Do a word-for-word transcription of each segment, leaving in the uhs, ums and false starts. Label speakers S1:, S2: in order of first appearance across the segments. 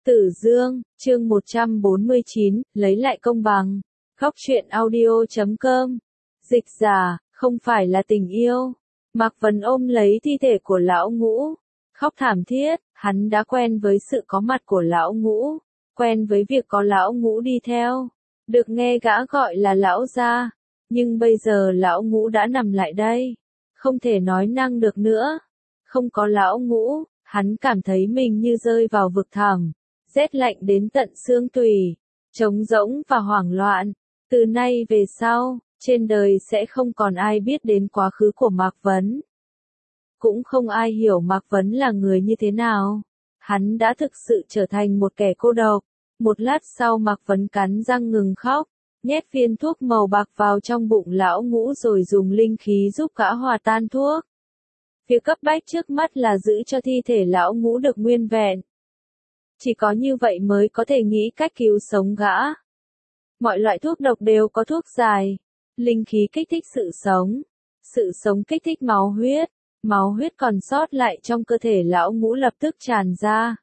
S1: Tử Dương, chương một trăm bốn mươi chín, lấy lại công bằng. Góc truyện audio chấm com. Dịch giả, không phải là tình yêu. Mạc Vấn ôm lấy thi thể của lão Ngũ, khóc thảm thiết. Hắn đã quen với sự có mặt của lão Ngũ, quen với việc có lão Ngũ đi theo, được nghe gã gọi là lão gia. Nhưng bây giờ lão Ngũ đã nằm lại đây, không thể nói năng được nữa. Không có lão Ngũ, hắn cảm thấy mình như rơi vào vực thẳm, rét lạnh đến tận xương tủy, trống rỗng và hoảng loạn. Từ nay về sau, trên đời sẽ không còn ai biết đến quá khứ của Mạc Vấn. Cũng không ai hiểu Mạc Vấn là người như thế nào. Hắn đã thực sự trở thành một kẻ cô độc. Một lát sau Mạc Vấn cắn răng ngừng khóc, nhét viên thuốc màu bạc vào trong bụng lão Ngũ rồi dùng linh khí giúp gã hòa tan thuốc. Việc cấp bách trước mắt là giữ cho thi thể lão Ngũ được nguyên vẹn. Chỉ có như vậy mới có thể nghĩ cách cứu sống gã. Mọi loại thuốc độc đều có thuốc giải. Linh khí kích thích sự sống, sự sống kích thích máu huyết, máu huyết còn sót lại trong cơ thể lão Ngũ lập tức tràn ra.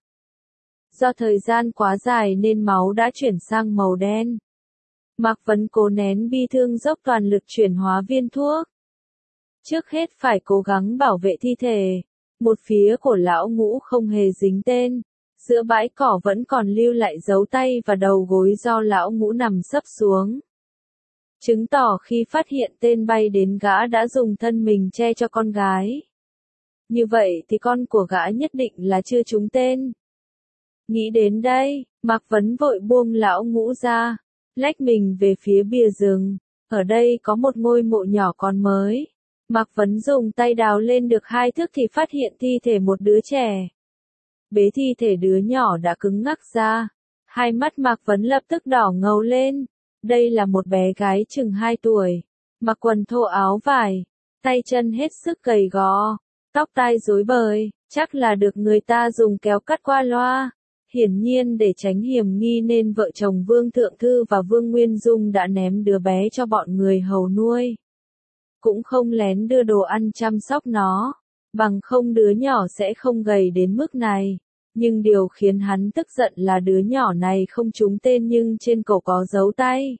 S1: Do thời gian quá dài nên máu đã chuyển sang màu đen. Mạc Vấn cố nén bi thương dốc toàn lực chuyển hóa viên thuốc. Trước hết phải cố gắng bảo vệ thi thể. Một phía của lão Ngũ không hề dính tên. Giữa bãi cỏ vẫn còn lưu lại dấu tay và đầu gối do lão Ngũ nằm sấp xuống. Chứng tỏ khi phát hiện tên bay đến gã đã dùng thân mình che cho con gái. Như vậy thì con của gã nhất định là chưa trúng tên. Nghĩ đến đây, Mạc Vấn vội buông lão Ngũ ra, lách mình về phía bìa rừng. Ở đây có một ngôi mộ nhỏ còn mới. Mạc Vấn dùng tay đào lên được hai thước thì phát hiện thi thể một đứa trẻ. Bế thi thể đứa nhỏ đã cứng ngắc ra. Hai mắt Mạc Vấn lập tức đỏ ngầu lên. Đây là một bé gái chừng hai tuổi. Mặc quần thô áo vải. Tay chân hết sức gầy gò. Tóc tai rối bời. Chắc là được người ta dùng kéo cắt qua loa. Hiển nhiên để tránh hiểm nghi nên vợ chồng Vương Thượng Thư và Vương Nguyên Dung đã ném đứa bé cho bọn người hầu nuôi. Cũng không lén đưa đồ ăn chăm sóc nó. Bằng không đứa nhỏ sẽ không gầy đến mức này. Nhưng điều khiến hắn tức giận là đứa nhỏ này không trúng tên nhưng trên cổ có dấu tay.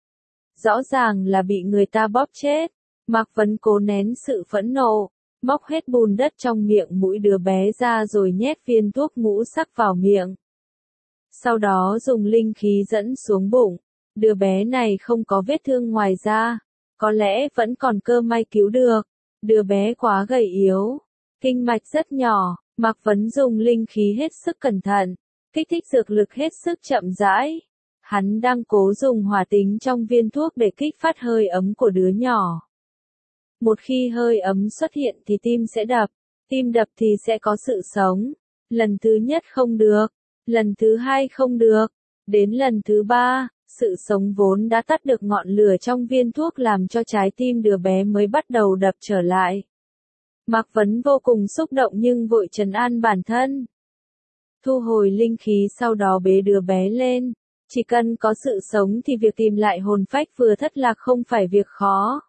S1: Rõ ràng là bị người ta bóp chết. Mạc Vấn cố nén sự phẫn nộ, móc hết bùn đất trong miệng mũi đứa bé ra rồi nhét viên thuốc ngũ sắc vào miệng. Sau đó dùng linh khí dẫn xuống bụng. Đứa bé này không có vết thương ngoài da. Có lẽ vẫn còn cơ may cứu được. Đứa bé quá gầy yếu. Kinh mạch rất nhỏ. Mạc Vấn dùng linh khí hết sức cẩn thận. Kích thích dược lực hết sức chậm rãi. Hắn đang cố dùng hỏa tính trong viên thuốc để kích phát hơi ấm của đứa nhỏ. Một khi hơi ấm xuất hiện thì tim sẽ đập. Tim đập thì sẽ có sự sống. Lần thứ nhất không được. Lần thứ hai không được. Đến lần thứ ba, sự sống vốn đã tắt được ngọn lửa trong viên thuốc làm cho trái tim đứa bé mới bắt đầu đập trở lại. Mạc Vấn vô cùng xúc động nhưng vội trấn an bản thân. Thu hồi linh khí sau đó bế đứa bé lên. Chỉ cần có sự sống thì việc tìm lại hồn phách vừa thất lạc không phải việc khó.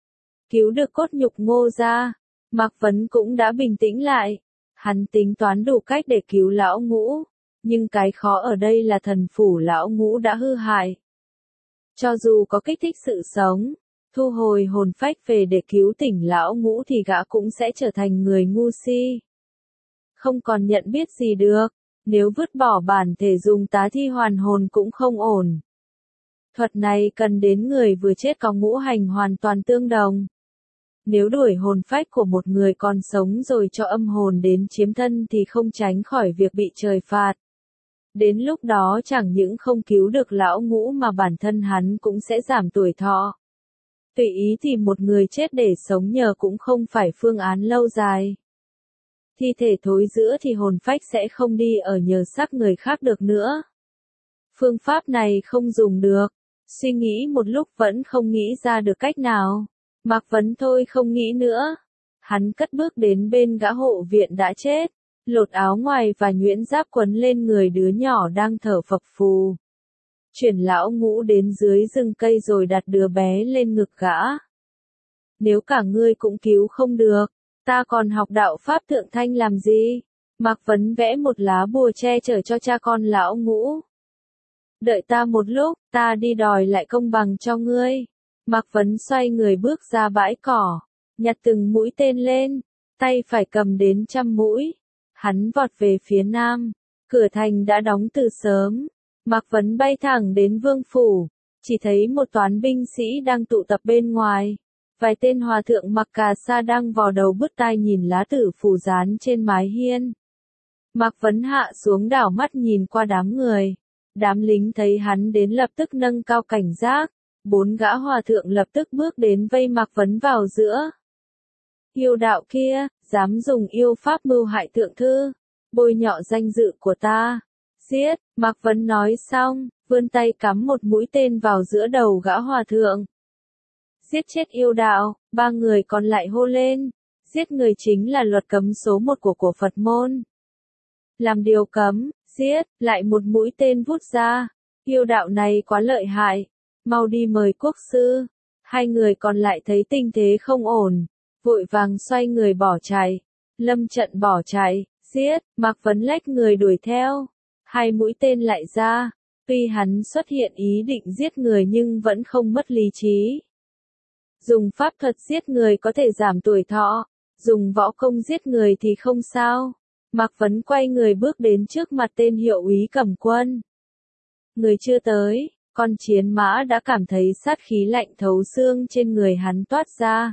S1: Cứu được cốt nhục Ngô ra, Mạc Vấn cũng đã bình tĩnh lại. Hắn tính toán đủ cách để cứu lão Ngũ. Nhưng cái khó ở đây là thần phủ lão Ngũ đã hư hại. Cho dù có kích thích sự sống, thu hồi hồn phách về để cứu tỉnh lão Ngũ thì gã cũng sẽ trở thành người ngu si. Không còn nhận biết gì được, nếu vứt bỏ bản thể dùng tá thi hoàn hồn cũng không ổn. Thuật này cần đến người vừa chết có ngũ hành hoàn toàn tương đồng. Nếu đuổi hồn phách của một người còn sống rồi cho âm hồn đến chiếm thân thì không tránh khỏi việc bị trời phạt. Đến lúc đó chẳng những không cứu được lão Ngũ mà bản thân hắn cũng sẽ giảm tuổi thọ. Tùy ý tìm một người chết để sống nhờ cũng không phải phương án lâu dài. Thi thể thối rữa thì hồn phách sẽ không đi ở nhờ xác người khác được nữa. Phương pháp này không dùng được. Suy nghĩ một lúc vẫn không nghĩ ra được cách nào. Mạc Vấn thôi không nghĩ nữa. Hắn cất bước đến bên gã hộ viện đã chết. Lột áo ngoài và nhuyễn giáp quấn lên người đứa nhỏ đang thở phập phù. Chuyển lão Ngũ đến dưới rừng cây rồi đặt đứa bé lên ngực gã. Nếu cả ngươi cũng cứu không được, ta còn học đạo pháp thượng thanh làm gì? Mạc Vấn vẽ một lá bùa che chở cho cha con lão Ngũ. Đợi ta một lúc, ta đi đòi lại công bằng cho ngươi. Mạc Vấn xoay người bước ra bãi cỏ, nhặt từng mũi tên lên, tay phải cầm đến trăm mũi. Hắn vọt về phía nam, cửa thành đã đóng từ sớm. Mạc Vấn bay thẳng đến vương phủ, chỉ thấy một toán binh sĩ đang tụ tập bên ngoài. Vài tên hòa thượng mặc cà sa đang vò đầu bứt tai nhìn lá tử phù dán trên mái hiên. Mạc Vấn hạ xuống đảo mắt nhìn qua đám người. Đám lính thấy hắn đến lập tức nâng cao cảnh giác. Bốn gã hòa thượng lập tức bước đến vây Mạc Vấn vào giữa. Yêu đạo kia, dám dùng yêu pháp mưu hại thượng thư, bôi nhọ danh dự của ta. Giết, Mạc Vấn nói xong, vươn tay cắm một mũi tên vào giữa đầu gã hòa thượng. Giết chết yêu đạo, ba người còn lại hô lên. Giết người chính là luật cấm số một của của Phật môn. Làm điều cấm, giết, lại một mũi tên vút ra. Yêu đạo này quá lợi hại, mau đi mời quốc sư. Hai người còn lại thấy tình thế không ổn, vội vàng xoay người bỏ chạy. Lâm Trận bỏ chạy, giết, Mạc Vấn lách người đuổi theo. Hai mũi tên lại ra, tuy hắn xuất hiện ý định giết người nhưng vẫn không mất lý trí. Dùng pháp thuật giết người có thể giảm tuổi thọ, dùng võ công giết người thì không sao. Mạc Vấn quay người bước đến trước mặt tên hiệu úy cầm quân. Người chưa tới, con chiến mã đã cảm thấy sát khí lạnh thấu xương trên người hắn toát ra.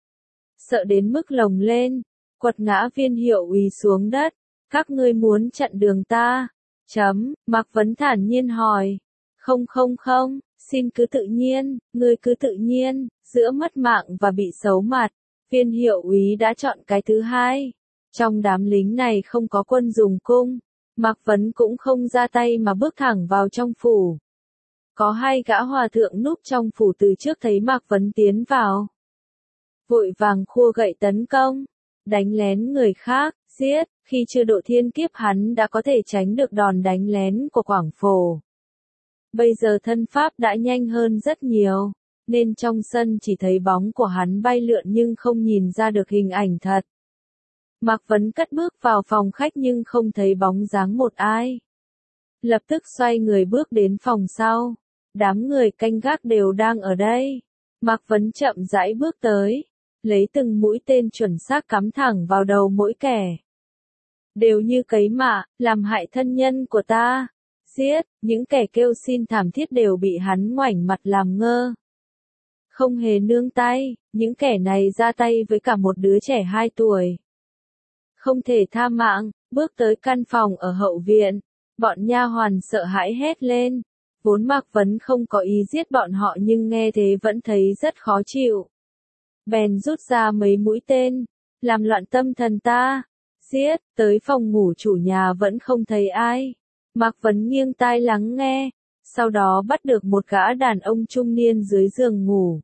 S1: Sợ đến mức lồng lên, quật ngã viên hiệu úy xuống đất. Các ngươi muốn chặn đường ta? Chấm, Mạc Vấn thản nhiên hỏi. Không không không, xin cứ tự nhiên, ngươi cứ tự nhiên, giữa mất mạng và bị xấu mặt, viên hiệu úy đã chọn cái thứ hai. Trong đám lính này không có quân dùng cung, Mạc Vấn cũng không ra tay mà bước thẳng vào trong phủ. Có hai gã hòa thượng núp trong phủ từ trước thấy Mạc Vấn tiến vào. Vội vàng khua gậy tấn công, đánh lén người khác, giết, khi chưa độ thiên kiếp hắn đã có thể tránh được đòn đánh lén của Quảng Phổ. Bây giờ thân pháp đã nhanh hơn rất nhiều, nên trong sân chỉ thấy bóng của hắn bay lượn nhưng không nhìn ra được hình ảnh thật. Mạc Vấn cất bước vào phòng khách nhưng không thấy bóng dáng một ai. Lập tức xoay người bước đến phòng sau. Đám người canh gác đều đang ở đây. Mạc Vấn chậm rãi bước tới, lấy từng mũi tên chuẩn xác cắm thẳng vào đầu mỗi kẻ. Đều như cấy mạ, làm hại thân nhân của ta. Giết, những kẻ kêu xin thảm thiết đều bị hắn ngoảnh mặt làm ngơ. Không hề nương tay, những kẻ này ra tay với cả một đứa trẻ hai tuổi. Không thể tha mạng, bước tới căn phòng ở hậu viện. Bọn nha hoàn sợ hãi hét lên. Vốn Mạc Vấn không có ý giết bọn họ nhưng nghe thế vẫn thấy rất khó chịu. Bèn rút ra mấy mũi tên, làm loạn tâm thần ta. Giết, tới phòng ngủ chủ nhà vẫn không thấy ai. Mạc Vấn nghiêng tai lắng nghe, sau đó bắt được một gã đàn ông trung niên dưới giường ngủ.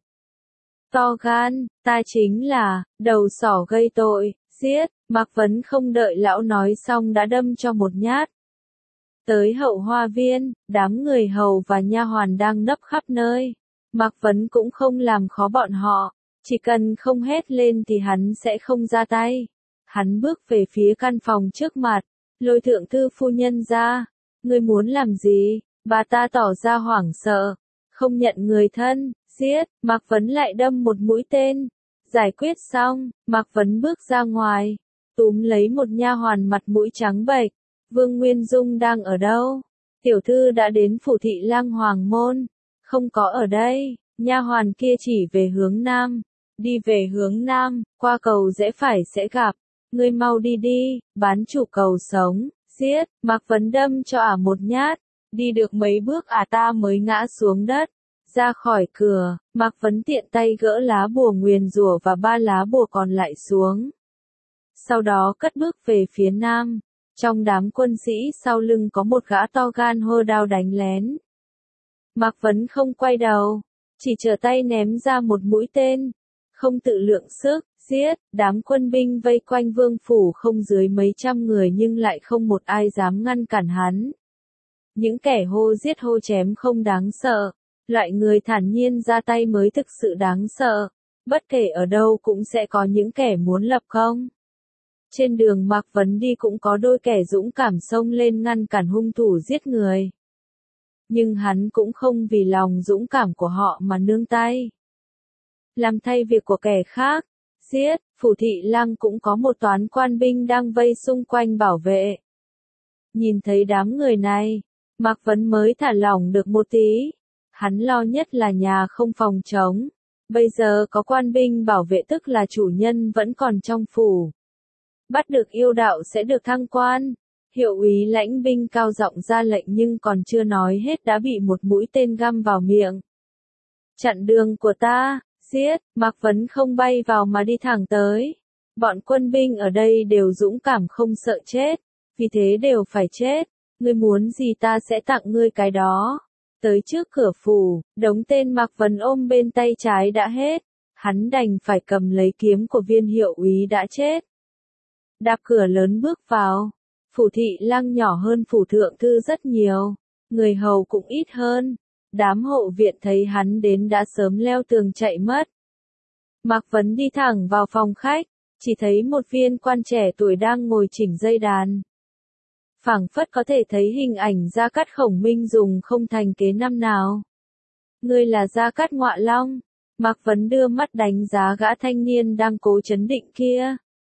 S1: To gan, ta chính là, đầu sỏ gây tội, giết, Mạc Vấn không đợi lão nói xong đã đâm cho một nhát. Tới hậu hoa viên, đám người hầu và nha hoàn đang nấp khắp nơi. Mạc Vấn cũng không làm khó bọn họ, chỉ cần không hét lên thì hắn sẽ không ra tay. Hắn bước về phía căn phòng trước mặt, lôi thượng thư phu nhân ra. Ngươi muốn làm gì? Bà ta tỏ ra hoảng sợ, không nhận người thân, giết, Mạc Vấn lại đâm một mũi tên. Giải quyết xong, Mạc Vấn bước ra ngoài, túm lấy một nha hoàn mặt mũi trắng bệch. Vương Nguyên Dung đang ở đâu? Tiểu thư đã đến phủ thị lang hoàng môn. Không có ở đây, nha hoàn kia chỉ về hướng nam. Đi về hướng nam, qua cầu rẽ phải sẽ gặp. Ngươi mau đi đi, bán chủ cầu sống, giết, Mạc Vấn đâm cho ả một nhát. Đi được mấy bước ả ta mới ngã xuống đất. Ra khỏi cửa, Mạc Vấn tiện tay gỡ lá bùa nguyền rủa và ba lá bùa còn lại xuống. Sau đó cất bước về phía nam. Trong đám quân sĩ sau lưng có một gã to gan hô đao đánh lén. Mạc Vấn không quay đầu, chỉ trở tay ném ra một mũi tên. Không tự lượng sức, giết, đám quân binh vây quanh vương phủ không dưới mấy trăm người nhưng lại không một ai dám ngăn cản hắn. Những kẻ hô giết hô chém không đáng sợ, loại người thản nhiên ra tay mới thực sự đáng sợ. Bất kể ở đâu cũng sẽ có những kẻ muốn lập công. Trên đường Mạc Vấn đi cũng có đôi kẻ dũng cảm xông lên ngăn cản hung thủ giết người. Nhưng hắn cũng không vì lòng dũng cảm của họ mà nương tay. Làm thay việc của kẻ khác, giết, Phủ Thị Lăng cũng có một toán quan binh đang vây xung quanh bảo vệ. Nhìn thấy đám người này, Mạc Vấn mới thả lỏng được một tí. Hắn lo nhất là nhà không phòng trống. Bây giờ có quan binh bảo vệ tức là chủ nhân vẫn còn trong phủ. Bắt được yêu đạo sẽ được thăng quan. Hiệu úy lãnh binh cao giọng ra lệnh nhưng còn chưa nói hết đã bị một mũi tên găm vào miệng. Chặn đường của ta, giết, Mạc Vấn không bay vào mà đi thẳng tới. Bọn quân binh ở đây đều dũng cảm không sợ chết, vì thế đều phải chết. Ngươi muốn gì ta sẽ tặng ngươi cái đó. Tới trước cửa phủ, đống tên Mạc Vấn ôm bên tay trái đã hết. Hắn đành phải cầm lấy kiếm của viên hiệu úy đã chết. Đạp cửa lớn bước vào. Phủ Thị Lăng nhỏ hơn phủ thượng thư rất nhiều. Người hầu cũng ít hơn. Đám hộ viện thấy hắn đến đã sớm leo tường chạy mất. Mạc Vấn đi thẳng vào phòng khách. Chỉ thấy một viên quan trẻ tuổi đang ngồi chỉnh dây đàn. Phảng phất có thể thấy hình ảnh Gia Cát Khổng Minh dùng không thành kế năm nào. Ngươi là Gia Cát Ngọa Long. Mạc Vấn đưa mắt đánh giá gã thanh niên đang cố chấn định kia.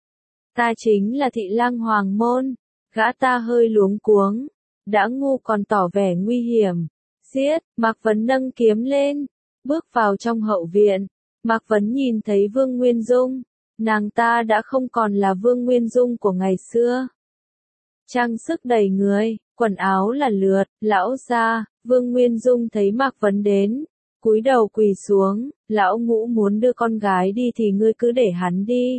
S1: Ta chính là Thị Lang Hoàng Môn. Gã ta hơi luống cuống. Đã ngu còn tỏ vẻ nguy hiểm. Giết, Mạc Vấn nâng kiếm lên. Bước vào trong hậu viện. Mạc Vấn nhìn thấy Vương Nguyên Dung. Nàng ta đã không còn là Vương Nguyên Dung của ngày xưa. Trang sức đầy người, quần áo là lượt, lão gia. Vương Nguyên Dung thấy Mạc Vấn đến. Cúi đầu quỳ xuống, lão Ngũ muốn đưa con gái đi thì ngươi cứ để hắn đi.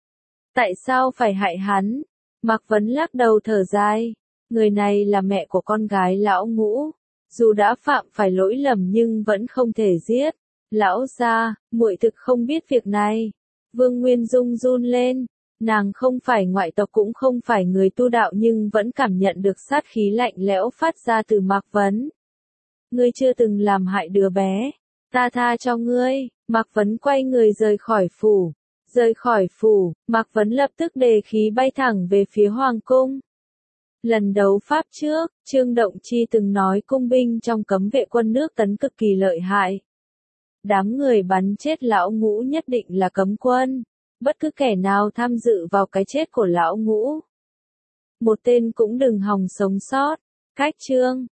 S1: Tại sao phải hại hắn? Mạc Vấn lắc đầu thở dài. Người này là mẹ của con gái lão Ngũ. Dù đã phạm phải lỗi lầm nhưng vẫn không thể giết. Lão gia, muội thực không biết việc này. Vương Nguyên Dung run lên. Nàng không phải ngoại tộc cũng không phải người tu đạo nhưng vẫn cảm nhận được sát khí lạnh lẽo phát ra từ Mạc Vấn. Ngươi chưa từng làm hại đứa bé. Ta tha cho ngươi. Mạc Vấn quay người rời khỏi phủ. Rời khỏi phủ, Mạc Vấn lập tức đề khí bay thẳng về phía Hoàng cung. Lần đấu pháp trước, Trương Động Chi từng nói cung binh trong cấm vệ quân nước Tấn cực kỳ lợi hại. Đám người bắn chết lão Ngũ nhất định là cấm quân. Bất cứ kẻ nào tham dự vào cái chết của lão Ngũ. Một tên cũng đừng hòng sống sót. Cách chương